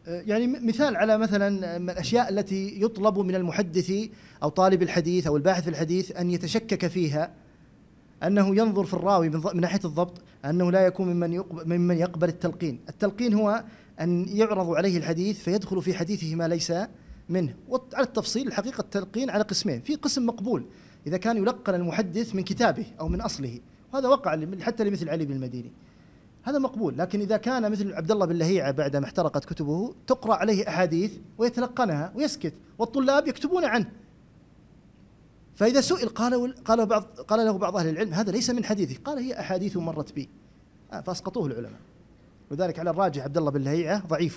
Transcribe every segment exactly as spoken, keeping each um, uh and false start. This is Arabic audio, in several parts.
يعني مثال على مثلا من الأشياء التي يطلب من المحدث أو طالب الحديث أو الباحث في الحديث أن يتشكك فيها، أنه ينظر في الراوي من ناحية الضبط، أنه لا يكون ممن يقبل, ممن يقبل التلقين. التلقين هو أن يعرض عليه الحديث فيدخل في حديثه ما ليس منه. وعلى التفصيل الحقيقة التلقين على قسمين، في قسم مقبول إذا كان يلقن المحدث من كتابه أو من أصله، وهذا وقع حتى لمثل علي بن المديني، هذا مقبول. لكن إذا كان مثل عبد الله بن لهيعة بعد ما احترقت كتبه تقرأ عليه أحاديث ويتلقنها ويسكت والطلاب يكتبون عنه، فإذا سئل قال قال بعض قال له بعض أهل العلم هذا ليس من حديثه، قال هي أحاديث مرت بي، فأسقطوه العلماء. وذلك على الراجح عبد الله بن لهيعة ضعيف،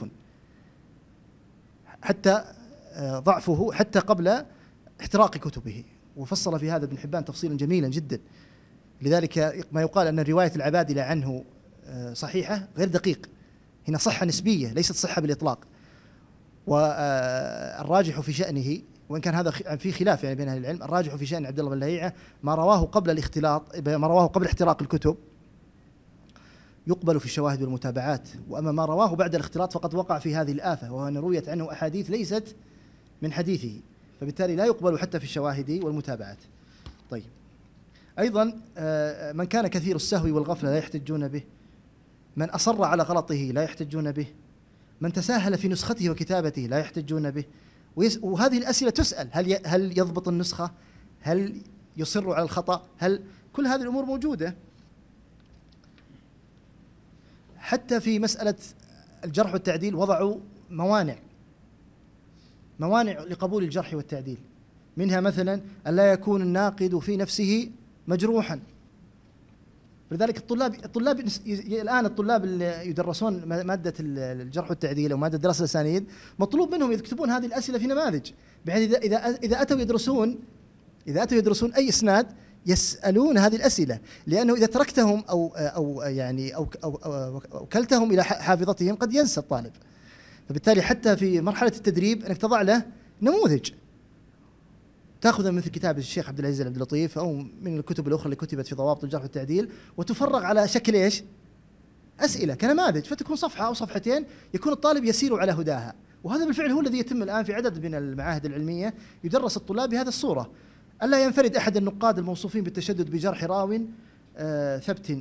حتى ضعفه حتى قبل احتراق كتبه، وفصل في هذا ابن حبان تفصيلا جميلا جدا. لذلك ما يقال أن رواية العبادلة عنه صحيحة غير دقيق، هنا صحة نسبية ليست صحة بالإطلاق. والراجح في شأنه، وإن كان هذا في خلاف يعني بين أهل العلم، الراجح في شأن عبد الله بن لهيعة ما رواه قبل الاختلاط، ما رواه قبل احتراق الكتب يقبل في الشواهد والمتابعات، وأما ما رواه بعد الاختلاط فقد وقع في هذه الآفة، وهو أن رويت عنه أحاديث ليست من حديثه، فبالتالي لا يقبل حتى في الشواهد والمتابعات. طيب، أيضا من كان كثير السهو والغفلة لا يحتجون به، من أصر على غلطه لا يحتجون به، من تساهل في نسخته وكتابته لا يحتجون به. وهذه الأسئلة تسأل، هل هل يضبط النسخة؟ هل يصر على الخطأ؟ هل كل هذه الأمور موجودة؟ حتى في مسألة الجرح والتعديل وضعوا موانع موانع لقبول الجرح والتعديل، منها مثلا أن لا يكون الناقد في نفسه مجروحا. لذلك الطلاب الطلاب الآن الطلاب اللي يدرسون مادة الجرح والتعديل أو مادة دراسة الأسانيد مطلوب منهم يكتبون هذه الأسئلة في نماذج، بحيث إذا إذا إذا أتوا يدرسون إذا أتوا يدرسون أي إسناد يسألون هذه الأسئلة، لأنه إذا تركتهم أو أو يعني أو أو, أو, أو كلتهم إلى حافظتهم قد ينسى الطالب. فبالتالي حتى في مرحلة التدريب أنك تضع له نموذج، تأخذ مثل كتاب الشيخ عبد العزيز عبد اللطيف أو من الكتب الأخرى اللي كتبت في ضوابط الجرح والتعديل، وتفرغ على شكل إيش؟ أسئلة كنماذج، فتكون صفحة أو صفحتين يكون الطالب يسير على هداها. وهذا بالفعل هو الذي يتم الآن في عدد من المعاهد العلمية، يدرس الطلاب بهذه الصورة. ألا ينفرد أحد النقاد الموصوفين بالتشدد بجرح راو آه ثبت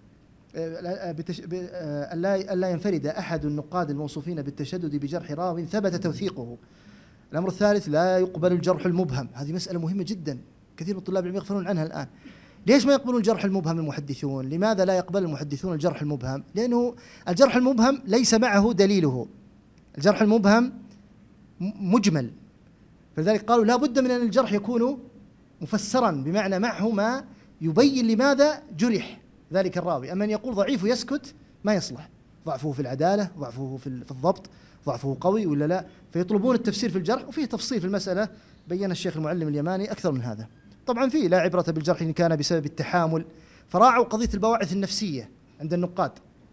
آه بتش... آه ألا ألا ينفرد أحد النقاد الموصوفين بالتشدد بجرح راو ثبت توثيقه. الأمر الثالث لا يقبل الجرح المبهم، هذه مسألة مهمة جدا كثير من الطلاب العلم يغفلون عنها الآن. ليش ما يقبلون الجرح المبهم المحدثون؟ لماذا لا يقبل المحدثون الجرح المبهم؟ لأنه الجرح المبهم ليس معه دليله، الجرح المبهم مجمل، فلذلك قالوا لا بد من أن الجرح يكون مفسرا، بمعنى معه ما يبين لماذا جرح ذلك الراوي. أما أن يقول ضعيف ويسكت ما يصلح، ضعفه في العدالة، ضعفه في الضبط، ضعفه قوي ولا لا، فيطلبون التفسير في الجرح. وفيه تفصيل في المسألة بين الشيخ المعلم اليماني أكثر من هذا. طبعا فيه لا عبرة بالجرح إن كان بسبب التحامل، فراعوا قضية البواعث النفسية عند النقاد.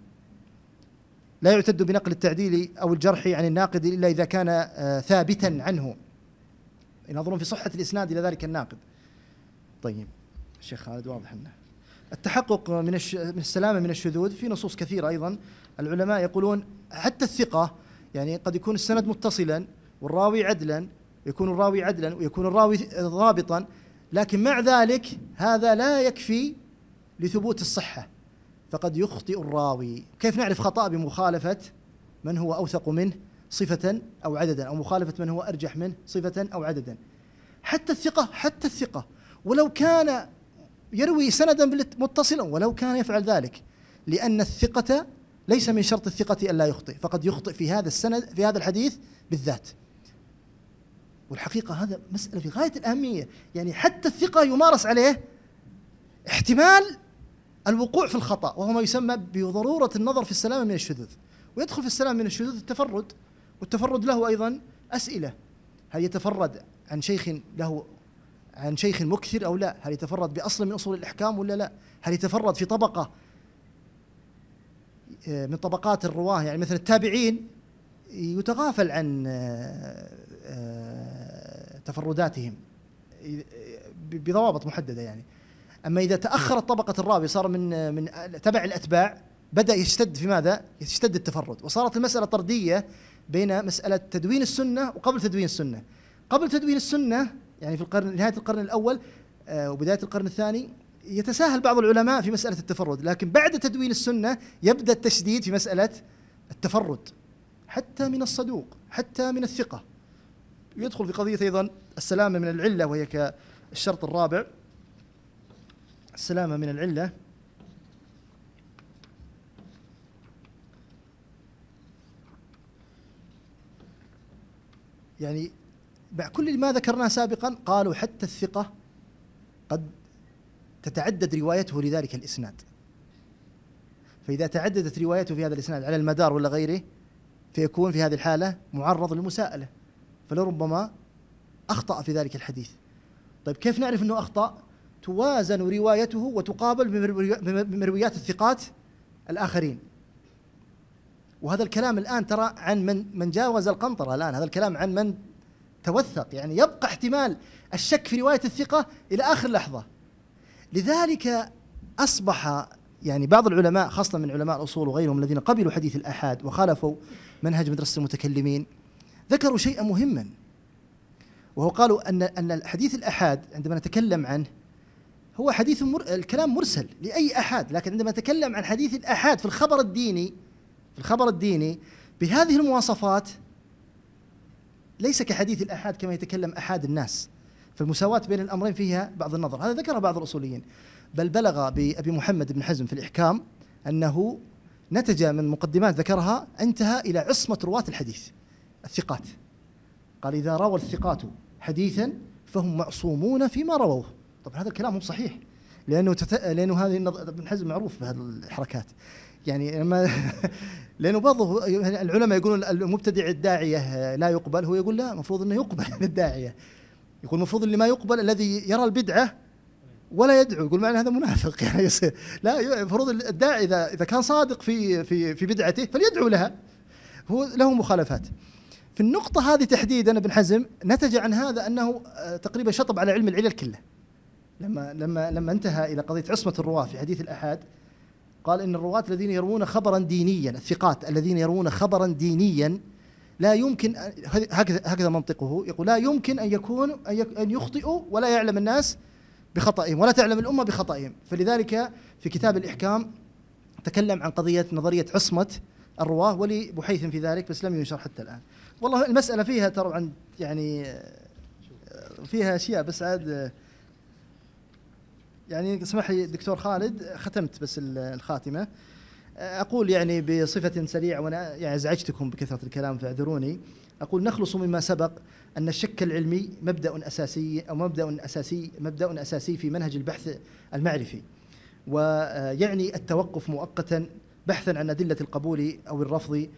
لا يعتد بنقل التعديل أو الجرح عن الناقد إلا إذا كان آه ثابتا عنه، ينظرون في صحة الإسناد إلى ذلك الناقد. طيب الشيخ خالد واضح أنه التحقق من, الش... من السلامة من الشذوذ في نصوص كثيرة. أيضا العلماء يقولون حتى الثقة، يعني قد يكون السند متصلا والراوي عدلا، يكون الراوي عدلا ويكون الراوي ضابطا، لكن مع ذلك هذا لا يكفي لثبوت الصحة، فقد يخطئ الراوي. كيف نعرف خطأ؟ بمخالفة من هو أوثق منه صفة أو عددا، أو مخالفة من هو أرجح منه صفة أو عددا. حتى الثقة حتى الثقة ولو كان يروي سندا متصلا ولو كان يفعل ذلك، لأن الثقة ليس من شرط الثقة أن لا يخطئ، فقد يخطئ في هذا السند في هذا الحديث بالذات. والحقيقة هذا مسألة في غاية الأهمية، يعني حتى الثقة يمارس عليه احتمال الوقوع في الخطأ، وهو ما يسمى بضرورة النظر في السلامة من الشذوذ. ويدخل في السلامة من الشذوذ التفرد، والتفرد له أيضا أسئلة: هل يتفرد عن شيخ له عن شيخ مكثر أو لا؟ هل يتفرد بأصل من أصول الإحكام ولا لا؟ هل يتفرد في طبقة من طبقات الرواه، يعني مثل التابعين يتغافل عن تفرداتهم بضوابط محددة يعني. أما إذا تأخرت طبقة الراوي صار من من تبع الأتباع، بدأ يشتد في ماذا؟ يشتد التفرد، وصارت المسألة طردية بين مسألة تدوين السنة وقبل تدوين السنة. قبل تدوين السنة يعني في القرن نهاية القرن الأول آه وبداية القرن الثاني يتساهل بعض العلماء في مسألة التفرد، لكن بعد تدوين السنة يبدأ التشديد في مسألة التفرد حتى من الصدوق حتى من الثقة. يدخل في قضية أيضا السلامة من العلة، وهي كالشرط الرابع، السلامة من العلة. يعني كل ما ذكرناه سابقا قالوا حتى الثقة قد تتعدد روايته لذلك الإسناد، فإذا تعددت روايته في هذا الإسناد على المدار ولا غيره فيكون في هذه الحالة معرض للمساءلة، فلربما أخطأ في ذلك الحديث. طيب كيف نعرف أنه أخطأ؟ توازن روايته وتقابل بمرويات الثقات الآخرين. وهذا الكلام الآن ترى عن من من جاوز القنطرة، الآن هذا الكلام عن من توثق، يعني يبقى احتمال الشك في رواية الثقة إلى آخر لحظة. لذلك أصبح يعني بعض العلماء خاصة من علماء الأصول وغيرهم الذين قبلوا حديث الآحاد وخالفوا منهج مدرسة المتكلمين ذكروا شيئا مهما، وهو قالوا أن أن الحديث الآحاد عندما نتكلم عنه هو حديث مر... الكلام مرسل لأي أحد، لكن عندما نتكلم عن حديث الآحاد في الخبر الديني في الخبر الديني بهذه المواصفات ليس كحديث الآحاد كما يتكلم أحد الناس، فالمساواة بين الأمرين فيها بعض النظر. هذا ذكره بعض الأصوليين، بل بلغ بأبي محمد بن حزم في الإحكام أنه نتج من مقدمات ذكرها انتهى إلى عصمة رواة الحديث الثقات. قال إذا روى الثقات حديثا فهم معصومون فيما رووه. طبعا هذا الكلام مو صحيح، لأنه تت... لأنه هذه النظر ابن حزم معروف بهذه الحركات، يعني لما لأنه بعض العلماء يقولون المبتدع الداعية لا يقبل، هو يقول لا، المفروض أنه يقبل الداعية. يقول المفروض اللي ما يقبل الذي يرى البدعة ولا يدعو، يقول معنى هذا منافق يعني يصير. لا، المفروض الداعي إذا إذا كان صادق في في في بدعته فليدعو لها، هو له مخالفات. في النقطة هذه تحديدا ابن حزم نتج عن هذا أنه تقريبا شطب على علم العلل كله، لما لما لما انتهى إلى قضية عصمة الرواة في حديث الآحاد قال إن الرواة الذين يروون خبرا دينيا، الثقات الذين يروون خبرا دينيا لا يمكن هكذا هكذا منطقه، يقول لا يمكن أن يكون أن يخطئوا ولا يعلم الناس بخطئهم ولا تعلم الأمة بخطئهم. فلذلك في كتاب الإحكام تكلم عن قضية نظرية عصمة الرواة، ولي بحيث في ذلك بس لم ينشر حتى الآن. والله المسألة فيها ترى عن يعني فيها أشياء، بس عاد يعني اسمح لي دكتور خالد، ختمت بس الخاتمة، أقول يعني بصفة سريعة وأنا يعني أزعجتكم بكثرة الكلام فاعذروني. أقول نخلص مما سبق أن الشك العلمي مبدأ أساسي أو مبدأ أساسي مبدأ أساسي في منهج البحث المعرفي، ويعني التوقف مؤقتا بحثا عن أدلة القبول أو الرفض،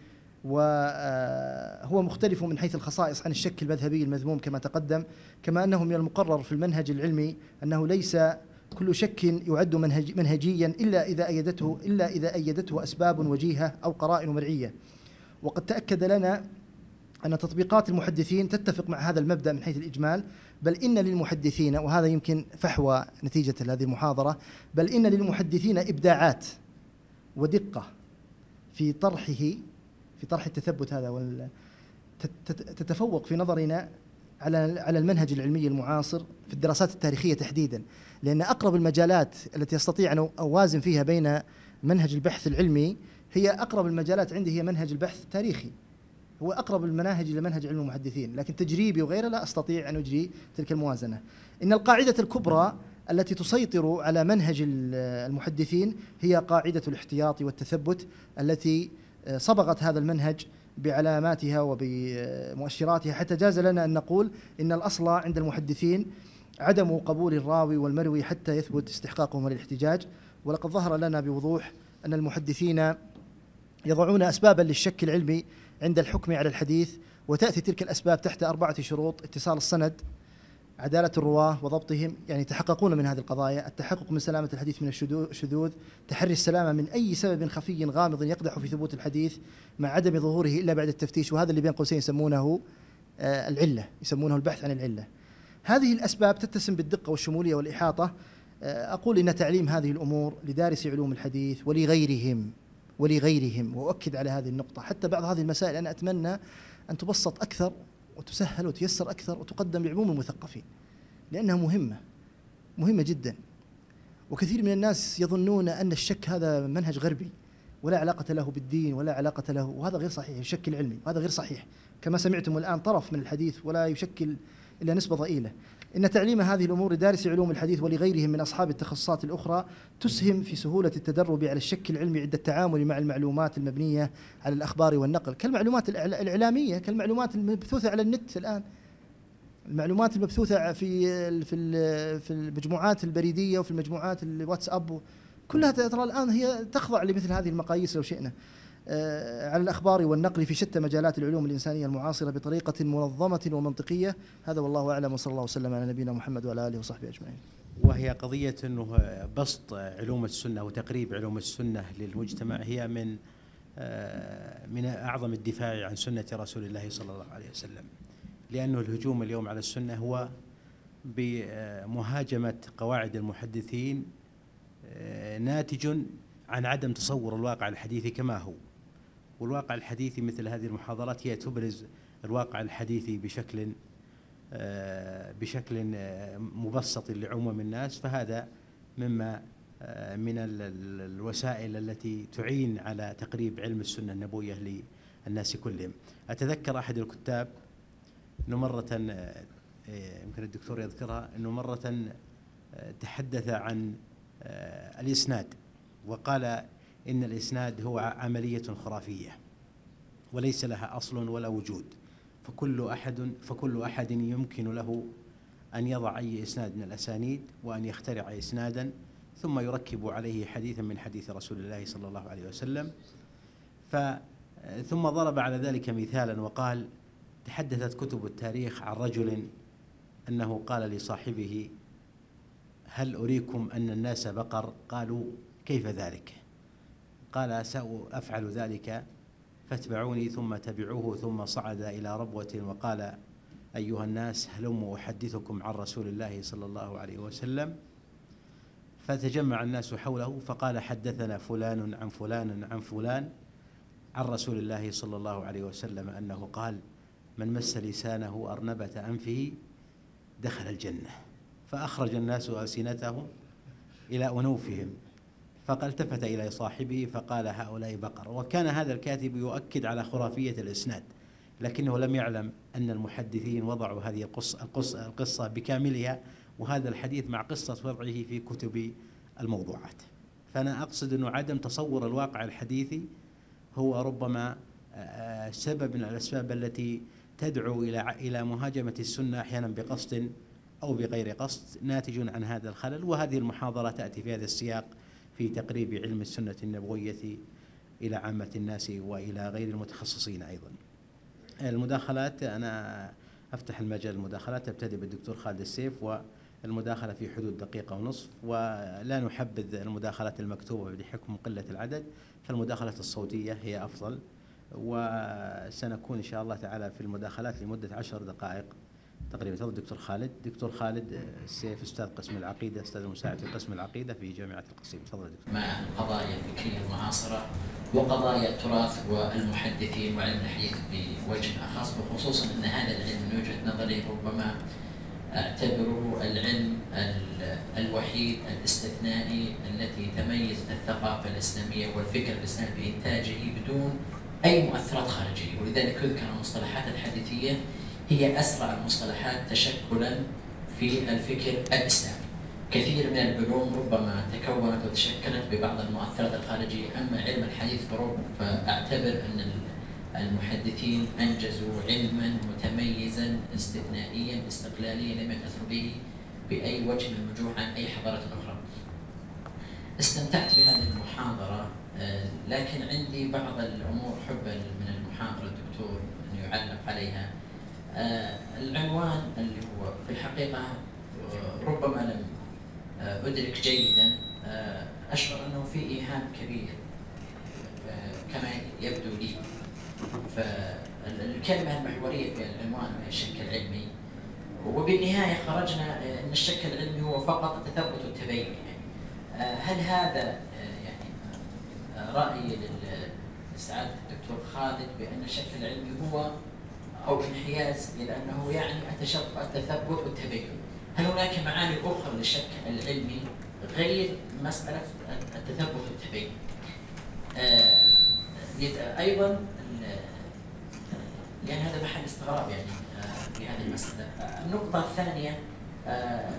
وهو مختلف من حيث الخصائص عن الشك المذهبي المذموم كما تقدم، كما أنه من المقرر في المنهج العلمي أنه ليس كل شك يعد منهج منهجيا إلا إذا أيدته إلا إذا أيدته أسباب وجيهة أو قرائن مرعية. وقد تأكد لنا أن تطبيقات المحدثين تتفق مع هذا المبدأ من حيث الإجمال، بل إن للمحدثين، وهذا يمكن فحوى نتيجة هذه المحاضرة، بل إن للمحدثين إبداعات ودقة في طرحه في طرح التثبت هذا، وال تتفوق في نظرنا على على المنهج العلمي المعاصر في الدراسات التاريخية تحديدا، لأن أقرب المجالات التي أستطيع أن أوازن فيها بين منهج البحث العلمي هي أقرب المجالات عندي هي منهج البحث التاريخي، هو أقرب المناهج إلى منهج علم المحدثين، لكن تجريبي وغيره لا أستطيع أن أجري تلك الموازنة. إن القاعدة الكبرى التي تسيطر على منهج المحدثين هي قاعدة الاحتياط والتثبت التي صبغت هذا المنهج بعلاماتها وبمؤشراتها، حتى جاز لنا أن نقول إن الأصل عند المحدثين عدم قبول الراوي والمروي حتى يثبت استحقاقهم للاحتجاج. ولقد ظهر لنا بوضوح أن المحدثين يضعون أسبابا للشك العلمي عند الحكم على الحديث، وتأتي تلك الأسباب تحت أربعة شروط: اتصال السند، عدالة الرواة وضبطهم، يعني يتحققون من هذه القضايا، التحقق من سلامة الحديث من الشذوذ، تحري السلامة من أي سبب خفي غامض يقدح في ثبوت الحديث مع عدم ظهوره إلا بعد التفتيش، وهذا اللي بين قوسين يسمونه آه العلة، يسمونه البحث عن العلة. هذه الأسباب تتسم بالدقة والشمولية والإحاطة. آه أقول إن تعليم هذه الأمور لدارسي علوم الحديث ولغيرهم ولغيرهم. وأؤكد على هذه النقطة، حتى بعض هذه المسائل أنا أتمنى أن تبسط أكثر وتسهل وتيسر أكثر وتقدم لعموم المثقفين، لأنها مهمة مهمة جدا. وكثير من الناس يظنون أن الشك هذا منهج غربي ولا علاقة له بالدين ولا علاقة له، وهذا غير صحيح. الشك العلمي وهذا غير صحيح، كما سمعتم الآن طرف من الحديث ولا يشكل إلا نسبة ضئيلة. إن تعليم هذه الأمور لدارس علوم الحديث ولغيرهم من أصحاب التخصصات الأخرى تسهم في سهولة التدرب على الشك العلمي عند التعامل مع المعلومات المبنية على الأخبار والنقل، كالمعلومات الإعلامية، كالمعلومات المبثوثة على النت الآن، المعلومات المبثوثة في في في المجموعات البريدية وفي المجموعات الواتساب، كلها ترى الآن هي تخضع لمثل هذه المقاييس لو شئنا على الأخبار والنقل في شتى مجالات العلوم الإنسانية المعاصرة بطريقة منظمة ومنطقية. هذا والله أعلم، وصلى الله وسلم على نبينا محمد وعلى آله وصحبه أجمعين. وهي قضية أنه بسط علوم السنة وتقريب علوم السنة للمجتمع هي من من أعظم الدفاع عن سنة رسول الله صلى الله عليه وسلم، لأنه الهجوم اليوم على السنة هو بمهاجمة قواعد المحدثين ناتج عن عدم تصور الواقع الحديثي كما هو. والواقع الحديثي مثل هذه المحاضرات هي تبرز الواقع الحديثي بشكل بشكل مبسط لعموم الناس، فهذا مما من الوسائل التي تعين على تقريب علم السنة النبوية للناس كلهم. أتذكر أحد الكتاب أنه مرة، يمكن الدكتور يذكرها، أنه مرة تحدث عن الإسناد وقال إن الإسناد هو عملية خرافية وليس لها أصل ولا وجود، فكل أحد فكل أحد يمكن له أن يضع أي إسناد من الأسانيد وأن يخترع إسنادا ثم يركب عليه حديثا من حديث رسول الله صلى الله عليه وسلم. ف ثم ضرب على ذلك مثالا وقال: تحدثت كتب التاريخ عن رجل أنه قال لصاحبه: هل أريكم أن الناس بقر؟ قالوا: كيف ذلك؟ قال: سأفعل ذلك فاتبعوني. ثم تبعوه، ثم صعد إلى ربوة وقال: أيها الناس هلموا أحدثكم عن رسول الله صلى الله عليه وسلم. فتجمع الناس حوله فقال: حدثنا فلان عن فلان عن فلان عن رسول الله صلى الله عليه وسلم أنه قال: من مس لسانه أرنبة أنفه دخل الجنة. فأخرج الناس ألسنتهم إلى أنوفهم، فقال التفت إلى صاحبه فقال: هؤلاء بقر. وكان هذا الكاتب يؤكد على خرافية الإسناد، لكنه لم يعلم أن المحدثين وضعوا هذه القصة, القصة, القصة بكاملها، وهذا الحديث مع قصة وضعه في كتب الموضوعات. فأنا أقصد أنه عدم تصور الواقع الحديثي هو ربما سبب من الأسباب التي تدعو إلى إلى مهاجمة السنة أحيانا بقصد أو بغير قصد، ناتج عن هذا الخلل. وهذه المحاضرة تأتي في هذا السياق في تقريب علم السنة النبوية إلى عامة الناس وإلى غير المتخصصين أيضا. المداخلات، أنا أفتح المجال المداخلات، تبتدئ بالدكتور خالد السيف، والمداخلة في حدود دقيقة ونصف، ولا نحبذ المداخلات المكتوبة بحكم قلة العدد، فالمداخلة الصوتية هي أفضل. وسنكون إن شاء الله تعالى في المداخلات لمدة عشر دقائق تقريبا. تفضل دكتور خالد. دكتور خالد السيف، أستاذ قسم العقيدة، أستاذ مساعد في قسم العقيدة في جامعة القصيم. تفضل دكتور. مع القضايا الفكرية المعاصرة وقضايا التراث والمحدثين وعلم الحديث بوجه أخص، وخصوصا أن هذا العلم من وجهة نظري ربما أعتبره العلم الوحيد الاستثنائي التي تميزت الثقافة الإسلامية والفكر الإسلامي بإنتاجه بدون أي مؤثرات خارجية. ولذلك يذكر المصطلحات الحديثية هي أسرع المصطلحات تشكلا في الفكر الإسلامي. كثير من العلوم ربما تكونت وتشكلت ببعض المؤثرات الخارجية، أما علم الحديث فأعتبر أن المحدثين أنجزوا علما متميزا استثنائيا استقلاليا لم يتأثر به بأي وجه من الوجوه عن أي حضارة أخرى. استمتعت بهذه المحاضرة، لكن عندي بعض الأمور حب من المحاضرة الدكتور أن يعلق عليها. العنوان اللي هو في الحقيقة ربما لم أدرك جيدا، أشعر أنه في إيهام كبير كما يبدو لي. فالكلمة المحورية في العنوان هي الشك العلمي، وبالنهاية خرجنا أن الشك العلمي هو فقط التثبت والتبين. يعني هل هذا يعني رأيي لسعادة الدكتور خالد بأن الشك العلمي هو أو انحياز إلى أنه يعني التثبت والتبين. هل هناك معاني أخرى للشك العلمي غير مسألة التثبت والتبين؟ آه أيضا يعني هذا محل استغراب يعني آه في هذه المسألة. آه النقطة الثانية آه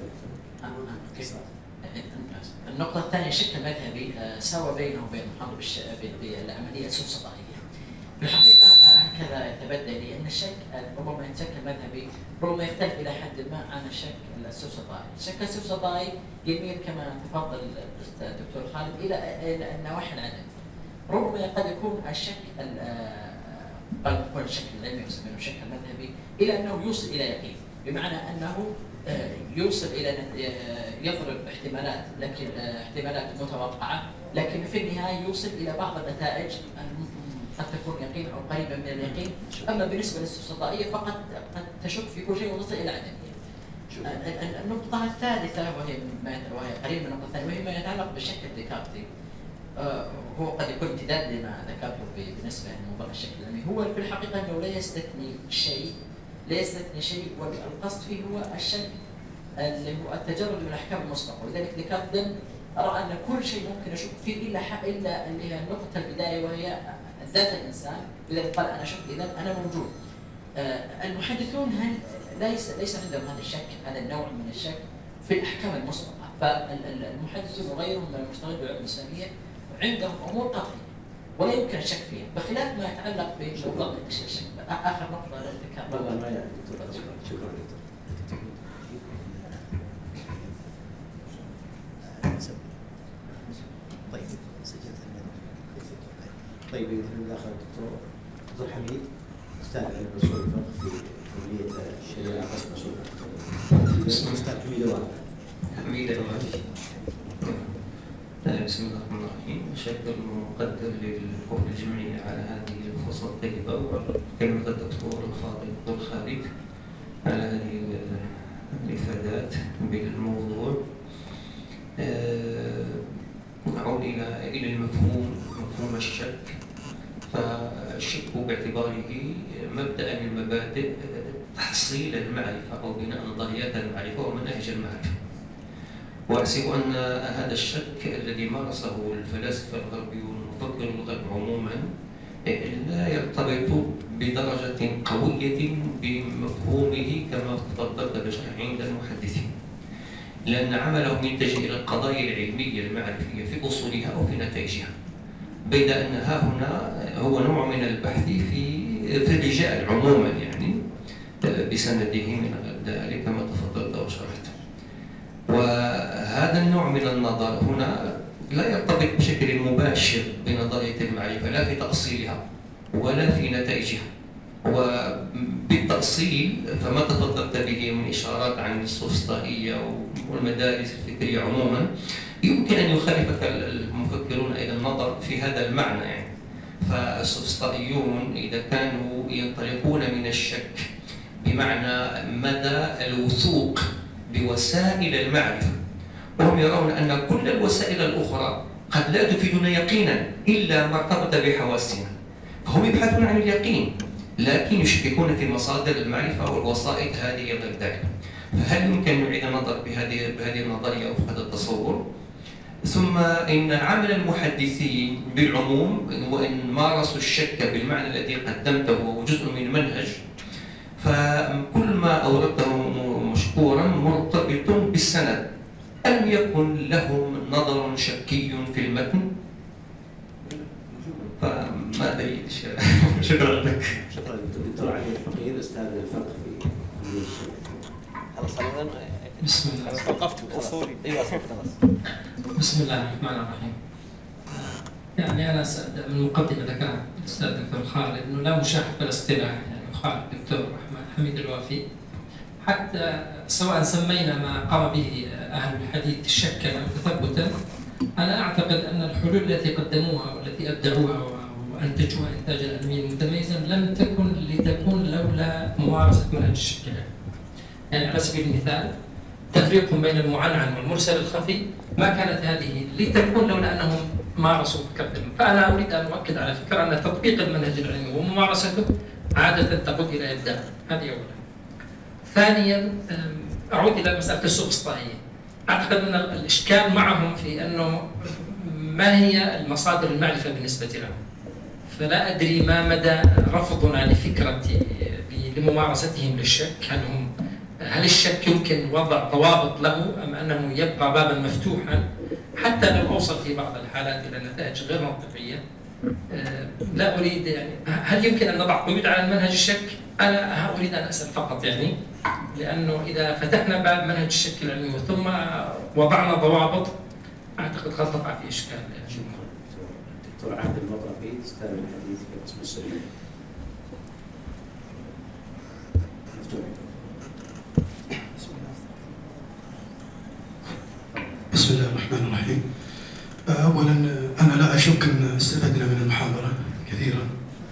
النقطة الثانية الشك المذهبي آه سوى بينه وبين محمد بالعملية السفسطائية. في الحقيقة هكذا يتبدى لي أن الشك ربما الشك المذهبي ربما يختلف إلى حد ما عن الشك السفسطائي. الشك السفسطائي يميل كما تفضل الدكتور خالد إلى إلى النواحي العدد. ربما قد يكون الشك قد يكون الشك العلمي يسمونه الشك المذهبي إلى أنه يوصل إلى يقين، بمعنى أنه يوصل إلى يضرب احتمالات لكن احتمالات متوقعة، لكن في النهاية يوصل إلى بعض النتائج قد تكون يقين أو قريبة من اليقين. أما بالنسبة للسفسطائية فقد قد تشك في كل شيء وتصل إلى عدم. النقطة الثالثة وهي وهي قريبة من النقطة الثانية وهي ما يتعلق بالشك الديكارتي. هو قد يكون امتداد لما ذكرته بالنسبة لموضوع الشك العلمي. هو في الحقيقة أنه لا يستثني شيء لا يستثني شيء والقصد فيه هو الشك اللي هو التجرد من الأحكام المسبقة. ولذلك ديكارت رأى أن كل شيء ممكن أشك فيه إلا إلا اللي هي نقطة البداية وهي ذات الإنسان. لذلك قال أنا شك إذا أنا موجود. آه المحدثون هل ليس ليس عندهم هذا الشك، هذا النوع من الشك في الأحكام المسبقة. فالمحدثون وغيرهم من المشتغلين بالعلوم الإسلامية عندهم أمور قطعية ولا يمكن الشك فيها، بخلاف ما يتعلق بموضوع الشك. آخر نقطة للذكاء. والله ما يعني دكتور. شكرا دكتور. طيب سجلت طيب يدخل داخل الدكتور دكتور حميد استاذ علم اصول الفقه في كليه الشريعه قسم اصول الفقه. اسمه استاذ حميد الوهاب. حميد الوهاب. بسم الله الرحمن الرحيم. شكرا مقدر للحفل الجمعي على هذه الفرصه الطيبه وكلمه الدكتور الفاضل الدكتور خالد على هذه الافادات بالموضوع. نعود الى الى المفهوم مفهوم الشك. فالشك باعتباره مبدا من مبادئ تحصيل المعرفه او بناء نظريات المعرفه ومناهج المعرفه. واحسب ان هذا الشك الذي مارسه الفلاسفه الغرب والمفكر الغرب عموما لا يرتبط بدرجه قويه بمفهومه كما تفضلت بشرح عند المحدثين، لأن عملهم يتجه إلى القضايا العلمية المعرفية في أصولها أو في نتائجها، بيد أن ها هنا هو نوع من البحث في في الرجال عموما يعني بسنده من ذلك كما تفضلت وشرحت. وهذا النوع من النظر هنا لا يرتبط بشكل مباشر بنظرية المعرفة لا في تأصيلها ولا في نتائجها. وبالتأصيل فما تفضلت به من إشارات عن السفسطائية والمدارس الفكرية عموما يمكن أن يخالفك المفكرون إلى النظر في هذا المعنى يعني. فالسفسطائيون إذا كانوا ينطلقون من الشك بمعنى مدى الوثوق بوسائل المعرفة، وهم يرون أن كل الوسائل الأخرى قد لا تفيدنا يقينا إلا ما ارتبط بحواسنا، فهم يبحثون عن اليقين لكن يشككون في مصادر المعرفة والوسائط هذه غير ذلك. فهل يمكن أن نعيد النظر بهذه بهذه النظرية أو هذا التصور؟ ثم إن عمل المحدثين بالعموم وإن مارسوا الشك بالمعنى الذي قدمته وهو جزء من المنهج، فكل ما أوردته مشكورا مرتبط بالسند. ألم يكن لهم نظر شكي في المتن؟ فما أدري. شكرا لك. شكرا دكتور علي الفقير استاذ الفقه في كليه الشريعه. خلاص خلينا بسم الله. وقفت اصولي. ايوه خلاص. بسم الله الرحمن الرحيم. يعني انا سأبدا من مقدمه ذكرها الاستاذ الدكتور خالد انه لا مشاحه في الاصطلاح، يعني يخالف الدكتور الرحمن حميد الوافي حتى سواء سمينا ما قام به اهل الحديث شكا او تثبتا. انا اعتقد ان الحلول التي قدموها والتي ابدعوها وانتجوها انتاجا علميا متميزا لم تكن لتكون لولا ممارسه منهج الشك. يعني على سبيل المثال تفريق بين المعنعن والمرسل الخفي ما كانت هذه لتكون لولا انهم مارسوا فكرة العلم. فأنا أريد أن أؤكد على فكرة أن تطبيق المنهج العلمي وممارسته عادة تقود إلى إبداع. هذه أولا. ثانيا أعود إلى مسألة السوفسطائية. أعتقد أن الإشكال معهم في أنه ما هي المصادر المعرفة بالنسبة لهم. فلا أدري ما مدى رفضنا لفكرة لممارستهم للشك. هل هم هل الشك يمكن وضع ضوابط له أم أنه يبقى بابا مفتوحا حتى لو أوصل في بعض الحالات إلى نتائج غير منطقية؟ لا أريد يعني هل يمكن أن نضع قيود على المنهج الشك؟ أنا أريد أن أسأل فقط يعني، لأنه إذا فتحنا باب منهج الشك العلمي ثم وضعنا ضوابط أعتقد قد تقع في إشكال. دكتور عادل المطرفي أستاذ الحديث في قسم السلوك. بسم الله الرحمن الرحيم. أولا أنا لا أشك أن استفدنا من المحاضرة كثيرا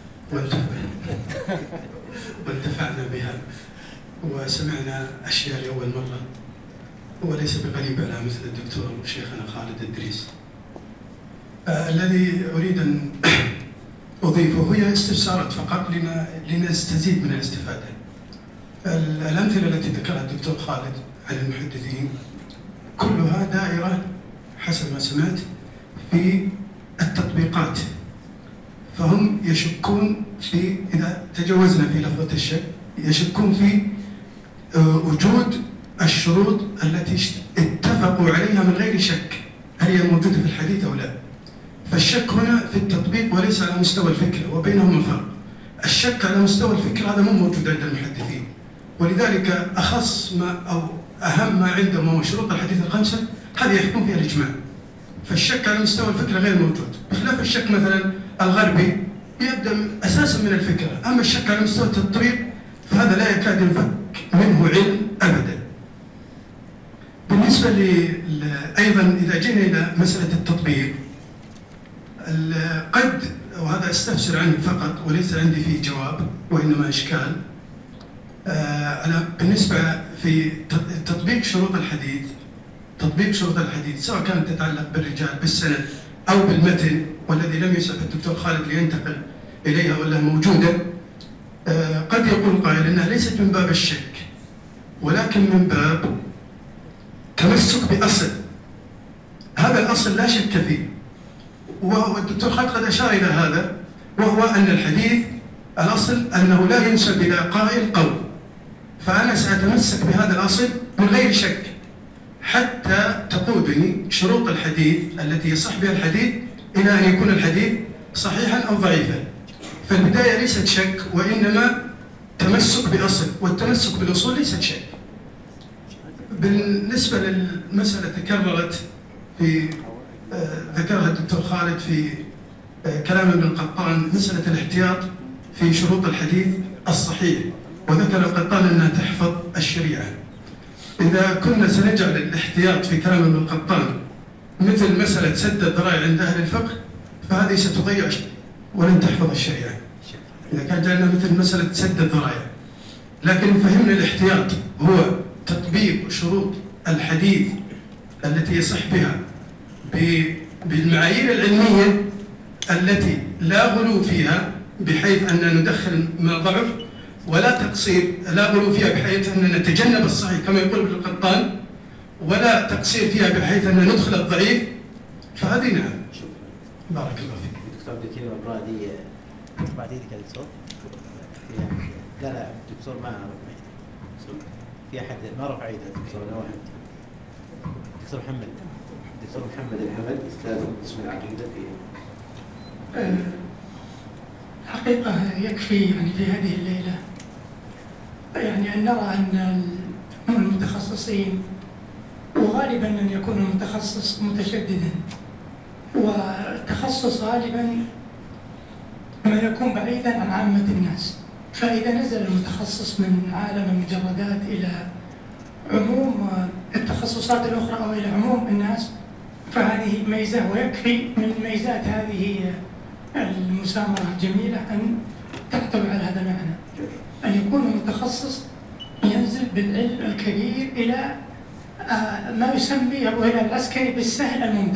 وانتفعنا بها وسمعنا أشياء لأول مرة، وليس بغريب على مثل الدكتور شيخنا خالد الدريس. آه الذي أريد أن أضيفه هي استفسارات فقط لنستزيد من الاستفادة. الأمثلة التي ذكرها الدكتور خالد عن المحدثين كلها دائرة حسب ما سمعت في التطبيقات، فهم يشكون في، إذا تجاوزنا في لفظة الشك، يشكون في وجود الشروط التي اتفقوا عليها من غير شك هل هي موجودة في الحديث أو لا. فالشك هنا في التطبيق وليس على مستوى الفكرة، وبينهما فرق. الشك على مستوى الفكرة هذا مو موجود عند المحدثين، ولذلك أخص ما أو أهم ما عندهم هو شروط الحديث الخمسة، هذه يحكم فيها الإجماع. فالشك على مستوى الفكرة غير موجود، بخلاف الشك مثلا الغربي يبدأ أساسا من الفكرة. أما الشك على مستوى التطبيق فهذا لا يكاد ينفك منه علم أبدا. بالنسبة لي أيضا إذا جينا إلى مسألة التطبيق، قد وهذا استفسر عنه فقط وليس عندي فيه جواب وإنما إشكال. أنا بالنسبة في تطبيق شروط الحديث، تطبيق شروط الحديث سواء كانت تتعلق بالرجال بالسند أو بالمتن، والذي لم يسعف الدكتور خالد لينتقل إليها ولا موجودة، قد يقول قائل أنها ليست من باب الشك ولكن من باب تمسك بأصل. هذا الأصل لا شك فيه، والدكتور خالد قد أشار إلى هذا، وهو أن الحديث الأصل أنه لا ينسب إلى قائل قول. فأنا سأتمسك بهذا الأصل من غير شك حتى تقودني شروط الحديث التي يصح بها الحديث إلى أن يكون الحديث صحيحا أو ضعيفا. فالبداية ليست شك وإنما تمسك بأصل، والتمسك بالأصول ليست شك. بالنسبة للمسألة تكررت في ذكرها الدكتور خالد في كلام ابن القطان، مسألة الاحتياط في شروط الحديث الصحيح، وذكر القطان أنها تحفظ الشريعة. إذا كنا سنجعل الاحتياط في كلام ابن القطان مثل مسألة سد الذرائع عند أهل الفقه فهذه ستضيع ولن تحفظ الشريعة إذا كان جعلنا مثل مسألة سد الذرائع. لكن فهمنا الاحتياط هو تطبيق شروط الحديث التي يصح بها بالمعايير العلمية التي لا غلو فيها بحيث أن ندخل ما ضعف، ولا تقصير، لا غلو فيها بحيث أن نتجنب الصحيح كما يقول ابن القطان، ولا تقصير فيها بحيث أن ندخل الضعيف. فهذه نعم. بارك الله فيك. دكتور بكير الرادي بعد يدك الصوت. لا لا دكتور ما رفع يده. في أحد ما رفع يده دكتور ولا واحد. دكتور محمد. دكتور محمد الحمد أستاذ قسم العقيدة في حقيقة يكفي يعني في هذه الليلة يعني أن نرى أن المتخصصين، وغالبا أن يكون المتخصص متشددا، والتخصص غالبا ما يكون بعيدا عن عامة الناس. فإذا نزل المتخصص من عالم المجردات إلى عموم التخصصات الأخرى أو إلى عموم الناس فهذه ميزة، ويكفي من ميزات هذه المسامرة الجميلة أن تكتب على هذا المعنى، أن يكون المتخصص ينزل بالعلم الكبير إلى ما يسمى أبو هلال العسكري بالسهل الممتنع.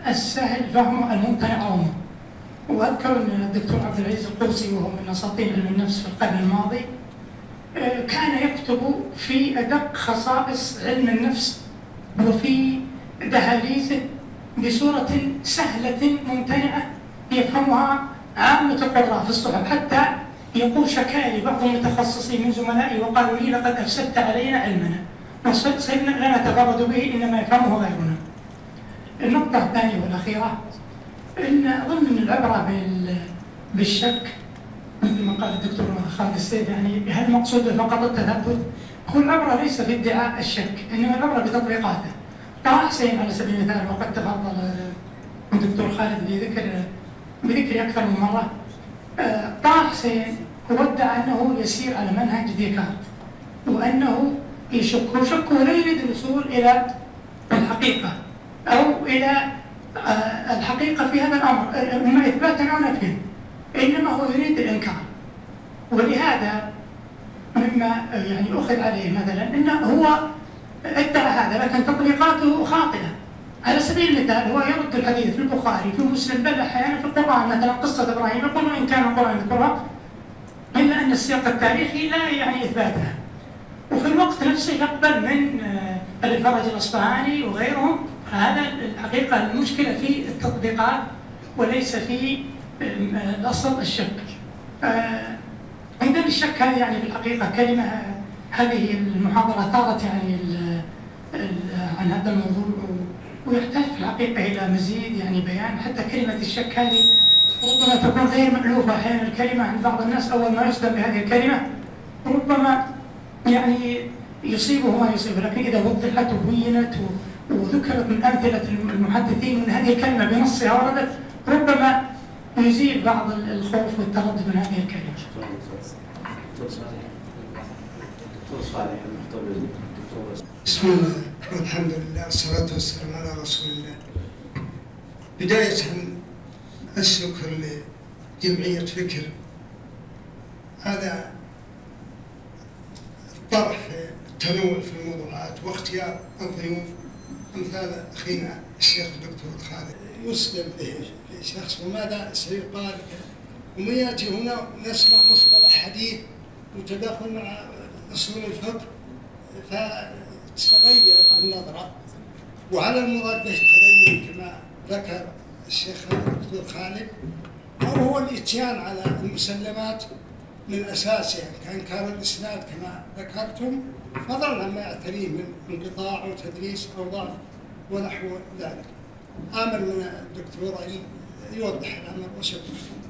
السهل فهمه الممتنع عومه. واذكر ان الدكتور عبد العزيز القوسي وهو من اساطين علم النفس في القرن الماضي كان يكتب في ادق خصائص علم النفس وفي دهاليزه بصوره سهله ممتنعه يفهمها عامه القراء في الصحف، حتى يقول شكالي بعض المتخصصين من زملائي وقالوا لي لقد افسدت علينا علمنا وصرنا لا نتفرد به انما يفهمه غيرنا. النقطه الثانيه والاخيره ان اظن ان العبره بالشك مثل ما قال الدكتور خالد السيف، يعني هل المقصود فقط التثبت؟ هو العبره ليس في ادعاء الشك، انما العبره بتطبيقاته. طه حسين على سبيل المثال، وقد تفضل الدكتور خالد بذكر بذكر اكثر من مره، طه حسين هو ادعى انه يسير على منهج ديكارت وانه يشك، وشك ولا يريد الوصول الى الحقيقه او الى الحقيقه في هذا الامر اما اثباتا او نفيا، انما هو يريد الانكار. ولهذا مما يعني اخذ عليه مثلا انه هو ادعى هذا لكن تطبيقاته خاطئه. على سبيل المثال هو يرد الحديث في البخاري في مسلم بل احيانا في القران، مثلا قصه ابراهيم يقول وان كان القران يذكرها الا ان السياق التاريخي لا يعني اثباتها، وفي الوقت نفسه يقبل من ابي الفرج الاصفهاني وغيرهم. هذا الحقيقه المشكله في التطبيقات وليس في الاصل الشك. عندنا الشك هذه يعني في الحقيقه كلمه، هذه المحاضره ثارت يعني ال ال عن هذا الموضوع، ويحتاج في الحقيقه الى مزيد يعني بيان. حتى كلمه الشك هذه ربما تكون غير مألوفه احيانا الكلمه عند بعض الناس، اول ما يصدم بهذه الكلمه ربما يعني يصيبه ما يصيبه، لكن اذا وضحت وبينت وذكرت من امثله المحدثين من هذه الكلمه بنصها وردت ربما يزيل بعض الخوف والتردد من هذه الكلمه. بسم الله والحمد لله والصلاة والسلام على رسول الله. بداية الشكر لجمعية فكر هذا الطرح في التنوع في الموضوعات واختيار الضيوف أمثال أخينا الشيخ الدكتور خالد يصدم به شخص وماذا سيقال، ومن يأتي هنا نسمع مصطلح حديث وتداخل مع أصول الفقه فتتغير النظرة، وعلى المراد التدين كما ذكر الشيخ الدكتور خالد، أو هو الإتيان على المسلمات من أساسها كإنكار الإسناد كما ذكرتم، فضلا عما يعتريه من انقطاع وتدريس أو ضعف ونحو ذلك. آمل من الدكتور أن يوضح الأمر وشكرا.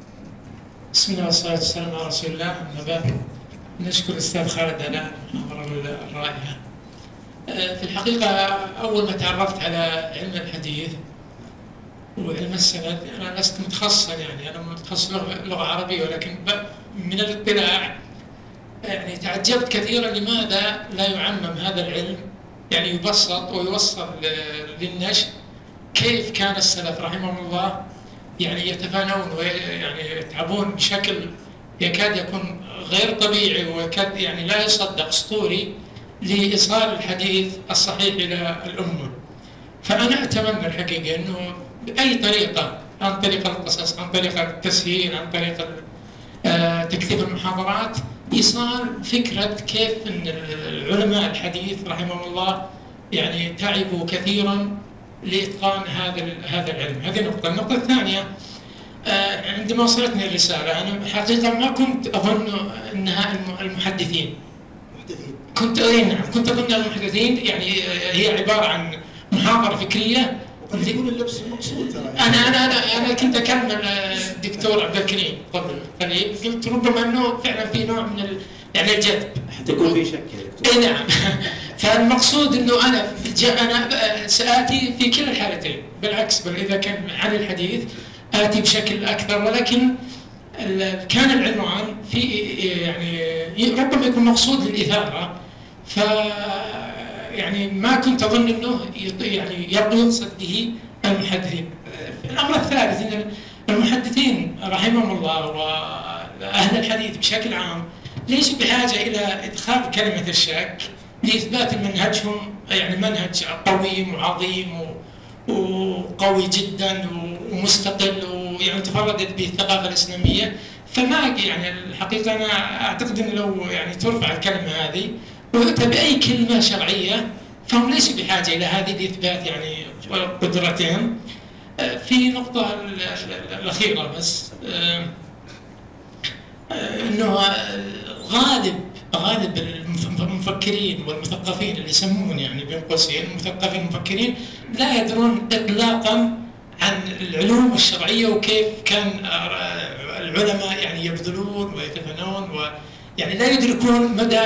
بسم الله والصلاة والسلام على رسول الله. أما بعد نشكر الأستاذ خالد على المحاضرة الرائعة. في الحقيقة أول ما تعرفت على علم الحديث وعلم السند أنا لست متخصصا، يعني أنا متخصص لغة عربية، ولكن من الاطلاع يعني تعجبت كثيرا لماذا لا يعمم هذا العلم، يعني يبسط ويوصل للنشر كيف كان السلف رحمهم الله يعني يتفانون ويعني يتعبون بشكل يكاد يكون غير طبيعي ويكاد يعني لا يصدق، اسطوري، لإيصال الحديث الصحيح إلى الأمة. فأنا أتمنى الحقيقة أنه بأي طريقة، عن طريق القصص، عن طريق التسهيل، عن طريق تكثيف المحاضرات، إيصال فكرة كيف أن العلماء الحديث رحمهم الله يعني تعبوا كثيرا لإتقان هذا هذا العلم. هذه نقطة. النقطة الثانية، عندما وصلتني الرسالة أنا حقيقة ما كنت أظن أنها المحدثين، كنت نعم كنت أظن المحدثين يعني هي عبارة عن محاضرة فكرية. وقد يكون اللبس المقصود ترى. أنا أنا أنا أنا كنت أكلم الدكتور عبد الكريم قبل قليل، قلت ربما أنه فعلا في نوع من ال... يعني الجذب، حتى يكون في شك يا دكتور. إيه نعم. فالمقصود أنه أنا أنا سآتي في كلا الحالتين، بالعكس بل إذا كان عن الحديث آتي بشكل أكثر، ولكن كان العنوان في يعني ربما يكون مقصود للإثارة، ف يعني ما كنت أظن أنه يعني يقصد به المحدثين. الأمر الثالث أن المحدثين رحمهم الله وأهل الحديث بشكل عام ليسوا بحاجة إلى إدخال كلمة الشك لإثبات منهجهم، يعني منهج قويم وعظيم وقوي جدا ومستقل ويعني تفردت به الثقافة الإسلامية. فما يعني الحقيقة أنا أعتقد أن لو يعني ترفع الكلمة هذه ويؤتى بأي كلمة شرعية فهم ليسوا بحاجة إلى هذه لإثبات يعني قدرتهم. في نقطة الأخيرة بس أنه غالب غالب المفكرين والمثقفين اللي يسمون يعني بين قوسين المثقفين المفكرين لا يدرون إطلاقا عن العلوم الشرعية وكيف كان العلماء يعني يبذلون ويتفنون ويعني لا يدركون مدى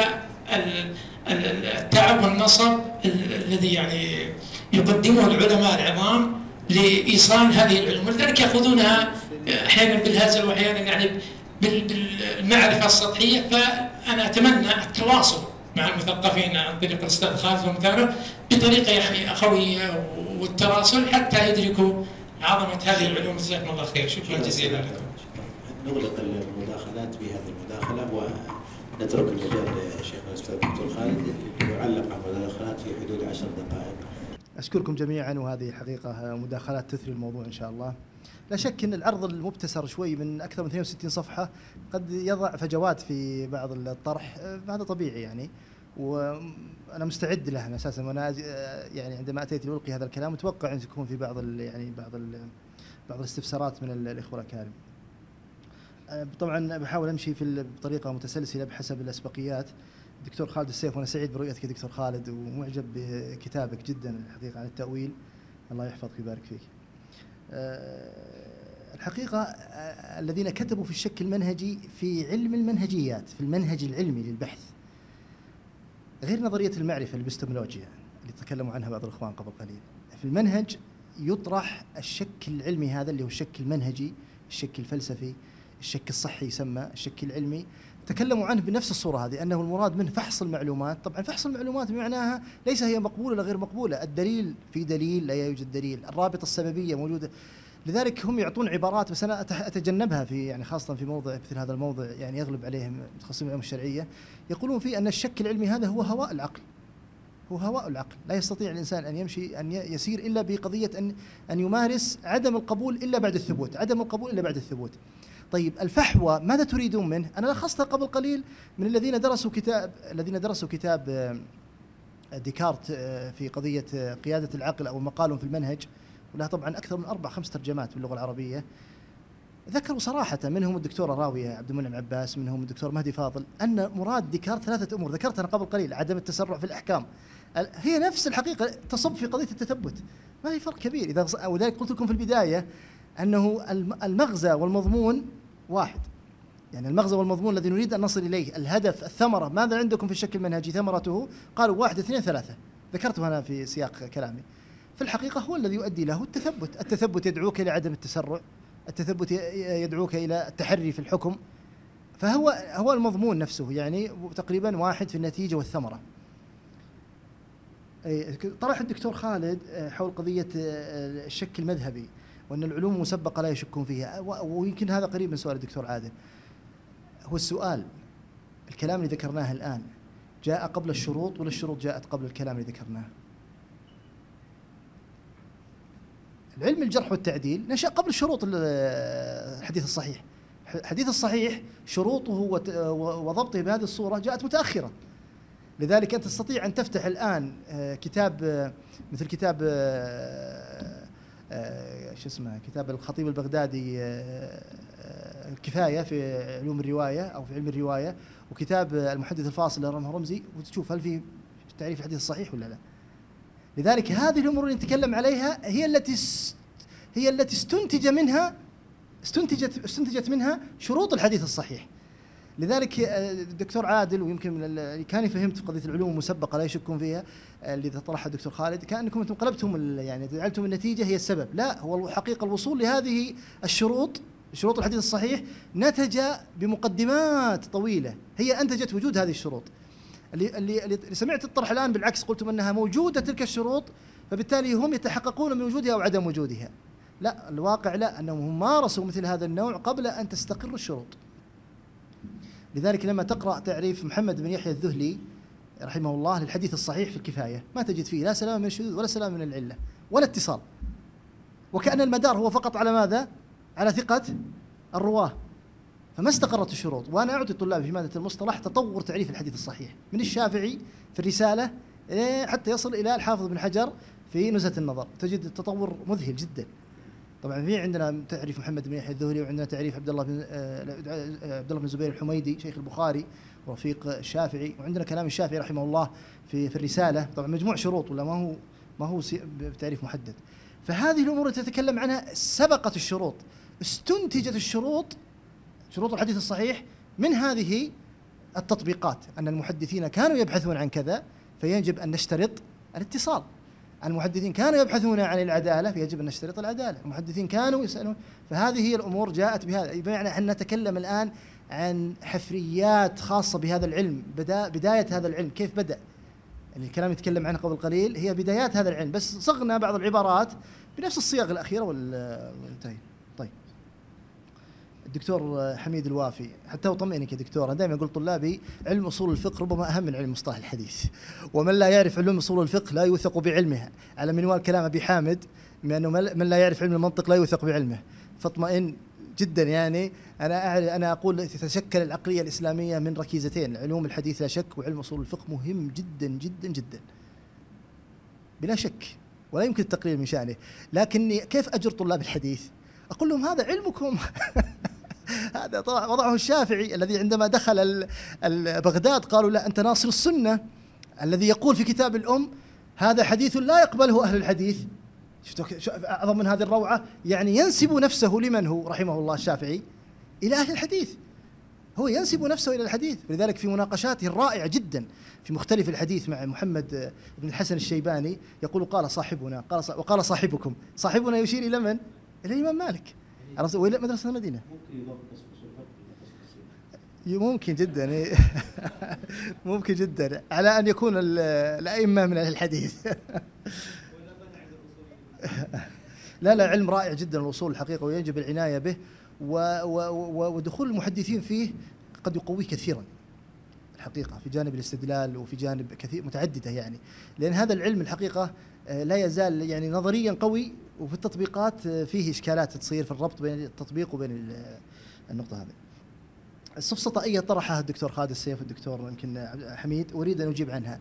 التعب والنصب الذي يعني يقدمه العلماء العظام لإيصال هذه العلوم، ولذلك يأخذونها أحيانا بالهزل وأحيانا يعني بالمعرفة السطحية. فأنا أتمنى التواصل مع المثقفين عن طريق الأستاذ خالد ومثاله بطريقة يعني أخوية والتواصل حتى يدركوا عظمة هذه العلوم. جزاكم الله خير، شكرا جزيلا لكم. نغلق المداخلات بهذه المداخلة ونترك المجال للشيخ الأستاذ الدكتور خالد يعلق على المداخلات في حدود عشر دقائق. أشكركم جميعا، وهذه حقيقة مداخلات تثري الموضوع إن شاء الله. لا شك أن العرض المبتسر شوي من أكثر من اثنين وستين صفحة قد يضع فجوات في بعض الطرح، هذا طبيعي يعني، وأنا مستعد له أساسا. وأنا يعني عندما أتيت لألقي هذا الكلام متوقع أن يكون في بعض يعني بعض بعض الاستفسارات من الإخوة الكرام. طبعا بحاول أمشي في بطريقة متسلسلة بحسب الأسبقيات. دكتور خالد السيف، وأنا سعيد برؤيتك دكتور خالد ومعجب بكتابك جدا الحقيقة عن التأويل، الله يحفظك ويبارك فيك. الحقيقة الذين كتبوا في الشك المنهجي في علم المنهجيات، في المنهج العلمي للبحث، غير نظرية المعرفة البستمولوجيا اللي تكلموا عنها بعض الإخوان قبل قليل، في المنهج يطرح الشك العلمي هذا اللي هو الشك المنهجي، الشك الفلسفي، الشك الصحي يسمى، الشك العلمي، تكلموا عنه بنفس الصورة هذه، أنه المراد منه فحص المعلومات. طبعا فحص المعلومات بمعناها ليس هي مقبولة ولا غير مقبولة، الدليل في دليل لا يوجد دليل، الرابطة السببية موجودة. لذلك هم يعطون عبارات بس أنا أتجنبها في يعني خاصة في موضع مثل هذا الموضع يعني يغلب عليهم متخصصين العلوم الشرعية، يقولون فيه أن الشك العلمي هذا هو هواء العقل، هو هواء العقل، لا يستطيع الإنسان أن يمشي أن يسير إلا بقضية أن أن يمارس عدم القبول إلا بعد الثبوت، عدم القبول إلا بعد الثبوت. طيب الفحوى ماذا تريدون منه؟ أنا لخصتها قبل قليل من الذين درسوا كتاب الذين درسوا كتاب ديكارت في قضية قيادة العقل أو مقال في المنهج، ولها طبعا أكثر من أربع خمس ترجمات باللغة العربية. ذكروا صراحة منهم الدكتورة راوية عبد المنعم عباس، منهم الدكتور مهدي فاضل، أن مراد ديكارت ثلاثة أمور ذكرتها قبل قليل: عدم التسرع في الأحكام، هي نفس الحقيقة تصب في قضية التثبت، ما في فرق كبير. إذا ولذلك قلت لكم في البداية أنه المغزى والمضمون واحد، يعني المغزى والمضمون الذي نريد أن نصل إليه، الهدف، الثمرة، ماذا عندكم في الشكل المنهجي ثمرته؟ قالوا واحد اثنين ثلاثة، ذكرته أنا في سياق كلامي. في الحقيقة هو الذي يؤدي له التثبت، التثبت يدعوك إلى عدم التسرع، التثبت يدعوك إلى التحري في الحكم، فهو هو المضمون نفسه يعني تقريبا واحد في النتيجة والثمرة. طرح الدكتور خالد حول قضية الشك المذهبي وأن العلوم مسبقة لا يشكون فيها، ويمكن هذا قريب من سؤال الدكتور عادل. هو السؤال الكلام اللي ذكرناه الآن جاء قبل الشروط ولا الشروط جاءت قبل الكلام اللي ذكرناه؟ العلم الجرح والتعديل نشأ قبل شروط الحديث الصحيح. الحديث الصحيح شروطه وضبطه بهذه الصورة جاءت متأخرة، لذلك أنت تستطيع أن تفتح الآن كتاب مثل كتاب شو اسمه كتاب الخطيب البغدادي الكفاية في علوم الرواية أو في علم الرواية، وكتاب المحدث الفاصل لرمه رمزي، وتشوف هل في تعريف الحديث الصحيح ولا لا. لذلك هذه الأمور اللي نتكلم عليها هي التي هي التي استنتج منها استنتجت استنتجت منها شروط الحديث الصحيح. لذلك الدكتور عادل ويمكن اللي كان فهمت في قضية العلوم المسبقة لا يشكون فيها اللي طرحها الدكتور خالد، كأنكم انتم قلبتم يعني جعلتم النتيجة هي السبب. لا، هو الحقيقة الوصول لهذه الشروط، شروط الحديث الصحيح، نتج بمقدمات طويلة هي أنتجت وجود هذه الشروط. اللي اللي اللي سمعت الطرح الآن بالعكس قلتم أنها موجودة تلك الشروط، فبالتالي هم يتحققون من وجودها أو عدم وجودها. لا، الواقع لا، أنهم مارسوا مثل هذا النوع قبل أن تستقر الشروط. لذلك لما تقرأ تعريف محمد بن يحيى الذهلي رحمه الله للحديث الصحيح في الكفاية ما تجد فيه لا سلام من الشذوذ ولا سلام من العلة ولا اتصال، وكأن المدار هو فقط على ماذا؟ على ثقة الرواة، فما استقرت الشروط. وأنا أعطي الطلاب في مادة المصطلح تطور تعريف الحديث الصحيح من الشافعي في الرسالة حتى يصل إلى الحافظ بن حجر في نزهة النظر، تجد التطور مذهل جدا. طبعا في عندنا تعريف محمد بن يحيى الذهلي، وعندنا تعريف عبد الله بن عبد الله بن زبير الحميدي شيخ البخاري ورفيق الشافعي، وعندنا كلام الشافعي رحمه الله في في الرسالة. طبعا مجموع شروط ولا ما هو ما هو بتعريف محدد. فهذه الأمور التي تتكلم عنها سبقت الشروط، استنتجت الشروط شروط الحديث الصحيح من هذه التطبيقات، أن المحدثين كانوا يبحثون عن كذا فيجب أن نشترط الاتصال، المحدثين كانوا يبحثون عن العدالة فيجب أن نشترط العدالة، المحدثين كانوا يسألون. فهذه هي الأمور جاءت بهذا، بمعنى أن نتكلم الآن عن حفريات خاصة بهذا العلم، بدا بداية هذا العلم كيف بدأ، يعني الكلام يتكلم عنه قبل قليل هي بدايات هذا العلم، بس صغنا بعض العبارات بنفس الصيغ الأخيرة والانتهي. طيب الدكتور حميد الوافي، حتى أطمئنك يا دكتور، أنا دائما أقول طلابي علم أصول الفقه ربما أهم من علم مصطلح الحديث، ومن لا يعرف علوم أصول الفقه لا يوثق بعلمها، على منوال كلام أبي حامد من أنه من لا يعرف علم المنطق لا يوثق بعلمه. فاطمئن جدا، يعني أنا أنا أقول تتشكل العقلية الإسلامية من ركيزتين، علوم الحديث لا شك، وعلم أصول الفقه مهم جدا جدا جدا بلا شك، ولا يمكن التقليل من شأنه. لكني كيف أجر طلاب الحديث؟ أقول لهم هذا علمكم. هذا طبعا وضعه الشافعي الذي عندما دخل بغداد قالوا لا أنت ناصر السنة، الذي يقول في كتاب الأم هذا حديث لا يقبله أهل الحديث. شفتوا أعظم من هذه الروعة، يعني ينسب نفسه لمن هو رحمه الله الشافعي؟ إلى أهل الحديث، هو ينسب نفسه إلى الحديث. لذلك في مناقشاته الرائعة جدا في مختلف الحديث مع محمد بن الحسن الشيباني يقول قال صاحبنا قال صاحب وقال صاحبكم، صاحبنا يشير إلى من؟ إلى الإمام مالك وإلى مدرسة المدينة. ممكن جدا ممكن جدا على أن يكون الأئمة من أهل الحديث. لا لا علم رائع جدا الأصول الحقيقة، ويجب العناية به، ودخول المحدثين فيه قد يقويه كثيرا الحقيقة في جانب الاستدلال وفي جانب كثير متعددة، يعني لأن هذا العلم الحقيقة لا يزال يعني نظريا قوي، وفي التطبيقات فيه إشكالات تصير في الربط بين التطبيق وبين النقطة هذه. السفسطائية طرحها الدكتور خالد السيف والدكتور يمكن حميد، أريد أن أجيب عنها.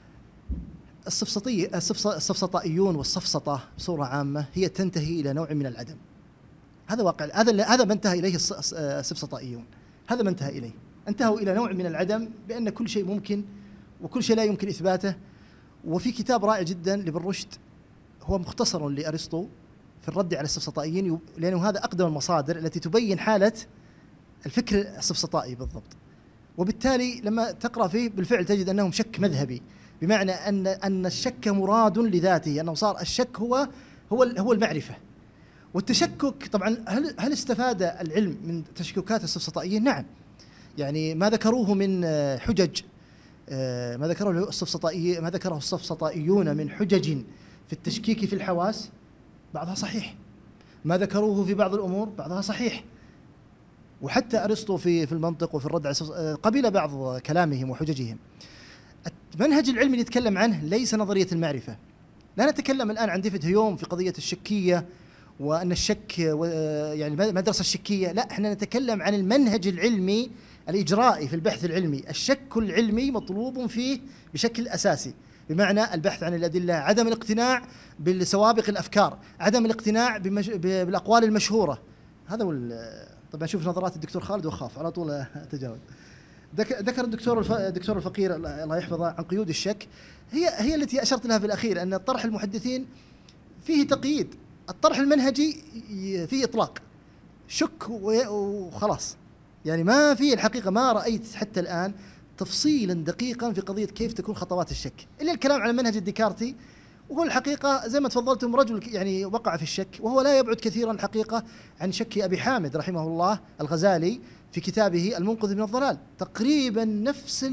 السفسطية السفسطائيون والسفسطة بصورة عامة هي تنتهي إلى نوع من العدم، هذا واقع، هذا هذا ما انتهى إليه السفسطائيون، هذا ما انتهى إليه، انتهوا إلى نوع من العدم بأن كل شيء ممكن وكل شيء لا يمكن إثباته. وفي كتاب رائع جدا لابن رشد هو مختصر لأرسطو في الرد على السفسطائيين، لأنه هذا أقدم المصادر التي تبين حالة الفكر السفسطائي بالضبط. وبالتالي لما تقرأ فيه بالفعل تجد أنهم شك مذهبي، بمعنى أن أن الشك مراد لذاته، أنه صار الشك هو هو هو المعرفة. والتشكك طبعا هل هل استفاد العلم من تشككات السفسطائيين؟ نعم، يعني ما ذكروه من حجج، ما ذكره السفسطائي ما ذكره السفسطائيون من حجج في التشكيك في الحواس بعضها صحيح، ما ذكروه في بعض الأمور بعضها صحيح. وحتى أرسطو في في المنطق وفي الرد على قبل بعض كلامهم وحججهم. المنهج العلمي اللي يتكلم عنه ليس نظرية المعرفة، لا نتكلم الآن عن ديفيد هيوم في قضية الشكية وأن الشك يعني المدرسة الشكية، لا، احنا نتكلم عن المنهج العلمي الإجرائي في البحث العلمي. الشك العلمي مطلوب فيه بشكل أساسي، بمعنى البحث عن الأدلة، عدم الاقتناع بالسوابق الأفكار، عدم الاقتناع بالأقوال المشهورة. هذا هو. طبعا شوف نظرات الدكتور خالد وخاف على طول أتجاوز. ذكر الدكتور الف... الدكتور الفقير الله يحفظه عن قيود الشك، هي هي التي أشرت لها في الأخير، أن طرح المحدثين فيه تقييد، الطرح المنهجي فيه إطلاق، شك وخلاص، يعني ما في الحقيقة ما رأيت حتى الآن تفصيلا دقيقا في قضية كيف تكون خطوات الشك، إلا الكلام على المنهج الديكارتي، وهو الحقيقة زي ما تفضلتم رجل يعني وقع في الشك، وهو لا يبعد كثيرا الحقيقة عن شك أبي حامد رحمه الله الغزالي في كتابه المنقذ من الضلال، تقريبا نفس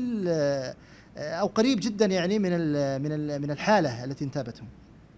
أو قريب جدا يعني من من من الحالة التي انتابتهم.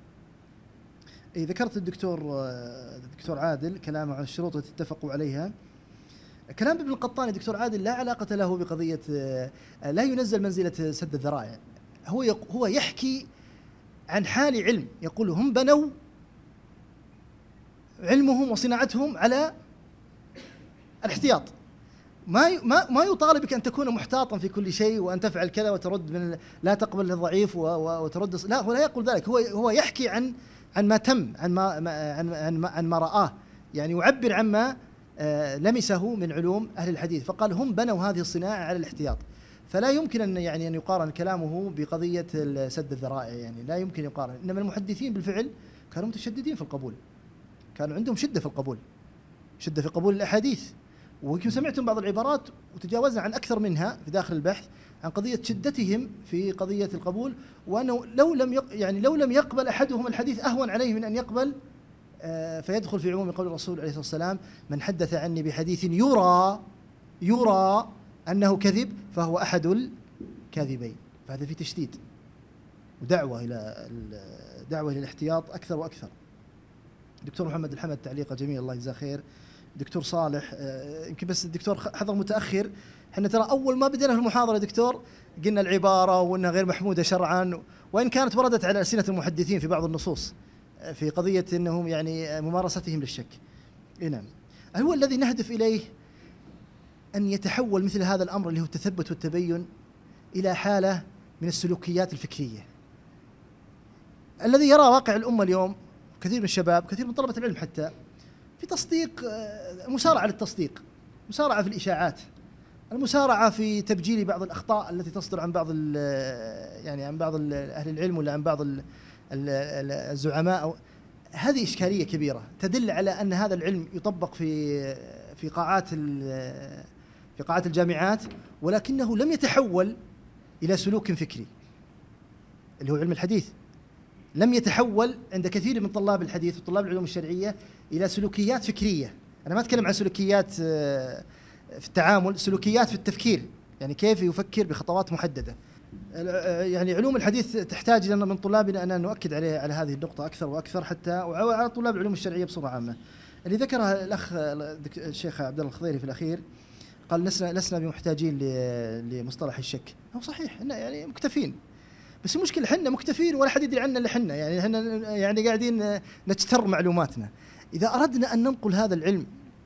ذكرت الدكتور الدكتور عادل كلامه عن الشروط التي اتفقوا عليها. كلام ابن القطان دكتور عادل لا علاقة له بقضية، لا ينزل منزلة سد الذرائع، هو هو يحكي عن حال علم، يقول هم بنوا علمهم وصناعتهم على الاحتياط. ما ما ما يطالبك ان تكون محتاطا في كل شيء وان تفعل كذا وترد من لا تقبل الضعيف وترد، لا هو لا يقول ذلك، هو هو يحكي عن عن ما تم، عن ما عن عن ما, عن ما رآه، يعني يعبر عما لمسه من علوم اهل الحديث. فقال هم بنوا هذه الصناعه على الاحتياط، فلا يمكن ان يعني ان يقارن كلامه بقضيه سد الذرائع، يعني لا يمكن يقارن. انما المحدثين بالفعل كانوا متشددين في القبول، كانوا عندهم شده في القبول، شده في قبول الاحاديث. ويمكن سمعتم بعض العبارات وتجاوزنا عن أكثر منها في داخل البحث عن قضية شدتهم في قضية القبول، وأنه لو لم يق يعني لو لم يقبل أحدهم الحديث أهون عليه من أن يقبل آه فيدخل في عموم قول الرسول عليه الصلاة والسلام: من حدث عني بحديث يرى يرى أنه كذب فهو أحد الكاذبين. فهذا في تشديد ودعوة إلى دعوة إلى الاحتياط أكثر وأكثر. دكتور محمد الحمد تعليقه جميل الله يجزاه خير. دكتور صالح يمكن بس الدكتور حضر متأخر، احنا ترى أول ما بدينا في المحاضرة دكتور قلنا العبارة وأنها غير محمودة شرعا، وإن كانت وردت على ألسنة المحدثين في بعض النصوص في قضية أنهم يعني ممارستهم للشك. نعم، هو الذي نهدف إليه أن يتحول مثل هذا الأمر اللي هو التثبت والتبين إلى حالة من السلوكيات الفكرية. الذي يرى واقع الأمة اليوم كثير من الشباب، كثير من طلبة العلم حتى، في تصديق، مسارعة للتصديق، مسارعة في الإشاعات، المسارعة في تبجيل بعض الأخطاء التي تصدر عن بعض يعني عن بعض أهل العلم ولا عن بعض الزعماء. هذه إشكالية كبيرة تدل على أن هذا العلم يطبق في في قاعات في قاعات الجامعات، ولكنه لم يتحول إلى سلوك فكري اللي هو علم الحديث. لم يتحول عند كثير من طلاب الحديث وطلاب العلوم الشرعية إلى سلوكيات فكرية. أنا ما أتكلم عن سلوكيات في التعامل، سلوكيات في التفكير، يعني كيف يفكر بخطوات محددة. يعني علوم الحديث تحتاج لنا من طلابنا أن نؤكد عليها على هذه النقطة أكثر وأكثر، حتى وعلى طلاب العلوم الشرعية بصورة عامة. اللي ذكرها الأخ الشيخ عبد الله الخضيري في الأخير، قال لسنا لسنا بمحتاجين لمصطلح الشك. هو صحيح إحنا يعني مكتفين، بس المشكلة حنا مكتفين ولا حد يدري عنا إلا حنا، يعني احنا يعني قاعدين نجتر معلوماتنا. إذا أردنا أن ننقل هذا العلم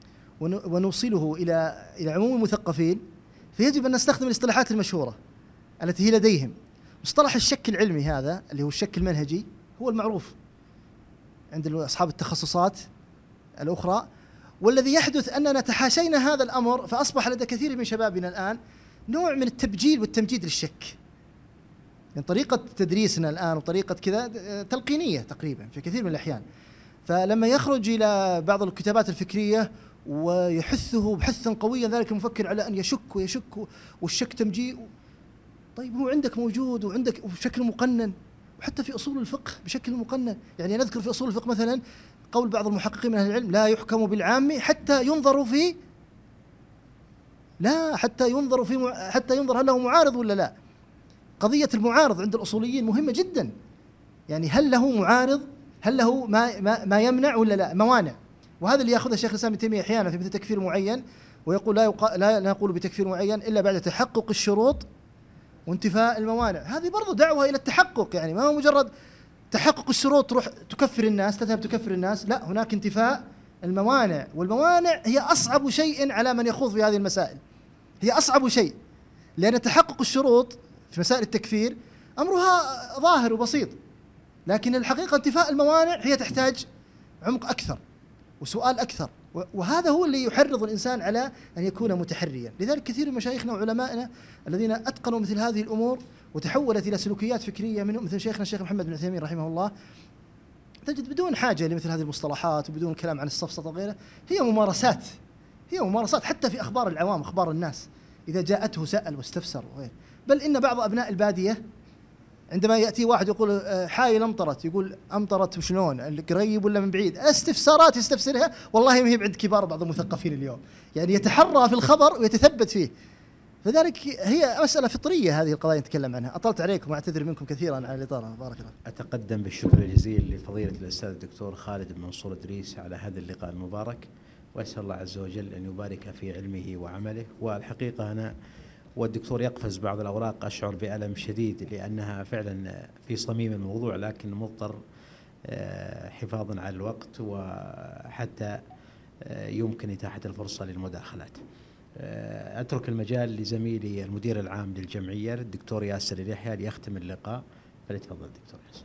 ونوصله إلى إلى عموم المثقفين فيجب أن نستخدم الاصطلاحات المشهورة التي هي لديهم. مصطلح الشك العلمي هذا اللي هو الشك المنهجي هو المعروف عند أصحاب التخصصات الأخرى، والذي يحدث أننا تحاشينا هذا الأمر، فأصبح لدى كثير من شبابنا الآن نوع من التبجيل والتمجيد للشك. يعني طريقة تدريسنا الآن وطريقة كذا تلقينية تقريبا في كثير من الأحيان. فلما يخرج إلى بعض الكتابات الفكرية ويحثه بحثا قويا ذلك المفكر على أن يشك ويشك والشك تمجيء، طيب هو عندك موجود وعندك بشكل مقنن، وحتى في أصول الفقه بشكل مقنن. يعني نذكر في أصول الفقه مثلا قول بعض المحققين من أهل العلم: لا يحكم بالعام حتى ينظر في لا حتى ينظر في حتى ينظر هل له معارض ولا لا. قضية المعارض عند الأصوليين مهمة جدا، يعني هل له معارض، هل له ما ما, ما يمنع ولا لا، موانع. وهذا اللي يأخذها الشيخ الإسلام ابن تيمية أحيانا في مثل تكفير معين، ويقول لا يقا لا نقول بتكفير معين إلا بعد تحقق الشروط وانتفاء الموانع. هذه برضو دعوة إلى التحقق، يعني ما هو مجرد تحقق الشروط تروح تكفر الناس تذهب تكفر الناس، لا، هناك انتفاء الموانع. والموانع هي أصعب شيء على من يخوض في هذه المسائل، هي أصعب شيء، لأن تحقق الشروط في مسائل التكفير أمرها ظاهر وبسيط، لكن الحقيقة انتفاء الموانع هي تحتاج عمق أكثر وسؤال أكثر، وهذا هو اللي يحرض الإنسان على أن يكون متحريا. لذلك كثير من مشايخنا وعلمائنا الذين أتقنوا مثل هذه الأمور وتحولت إلى سلوكيات فكرية منهم، مثل شيخنا الشيخ محمد بن عثيمين رحمه الله، تجد بدون حاجة لمثل هذه المصطلحات وبدون الكلام عن السفسطة وغيره، هي ممارسات هي ممارسات حتى في أخبار العوام، أخبار الناس، إذا جاءته سأل واستفسر وغيره. بل إن بعض أبناء البادية عندما يأتي واحد يقول حايل أمطرت، يقول أمطرت وشلون، قريب ولا من بعيد، استفسارات يستفسرها والله ما هي عند كبار بعض المثقفين اليوم، يعني يتحرى في الخبر ويتثبت فيه. فذلك هي مسألة فطرية هذه القضايا نتكلم عنها. أطلت عليكم وأعتذر منكم كثيرا على الإطالة، بارك الله. أتقدم بالشكر الجزيل لفضيلة الأستاذ الدكتور خالد بن منصور إدريس على هذا اللقاء المبارك، وأسأل الله عز وجل أن يبارك في علمه وعمله. والحقيقة أنا والدكتور يقفز بعض الأوراق أشعر بألم شديد لأنها فعلا في صميم الموضوع، لكن مضطر حفاظا على الوقت وحتى يمكن إتاحة الفرصة للمداخلات. أترك المجال لزميلي المدير العام للجمعية الدكتور ياسر اليحيى ليختم اللقاء، فليتفضل دكتور ياسر.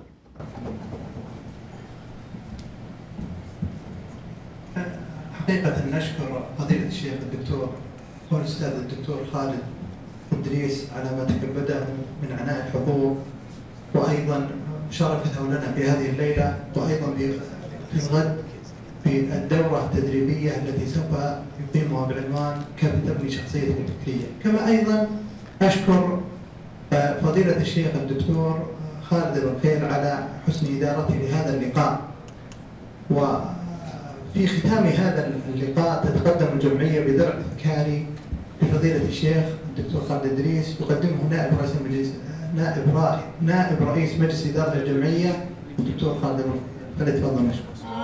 حقيقة نشكر فضيلة الشيخ الدكتور والأستاذ الدكتور خالد الدريس على ما تكبده من عناء الحضور، وأيضا مشاركته لنا في هذه الليلة، وأيضا في الغد في الدورة التدريبية التي سوف يقيمها بعنوان كيف تبني شخصيتك الفكرية. كما أيضا أشكر فضيلة الشيخ الدكتور خالد بن خير على حسن إدارته لهذا اللقاء. وفي ختام هذا اللقاء تتقدم الجمعية بدرع تذكاري لفضيلة الشيخ الدكتور خالد الدريس يقدمه نائب رئيس المجلس نائب نائب رئيس مجلس إدارة الجمعية الدكتور خالد بن خير. فليتفضل مشكور.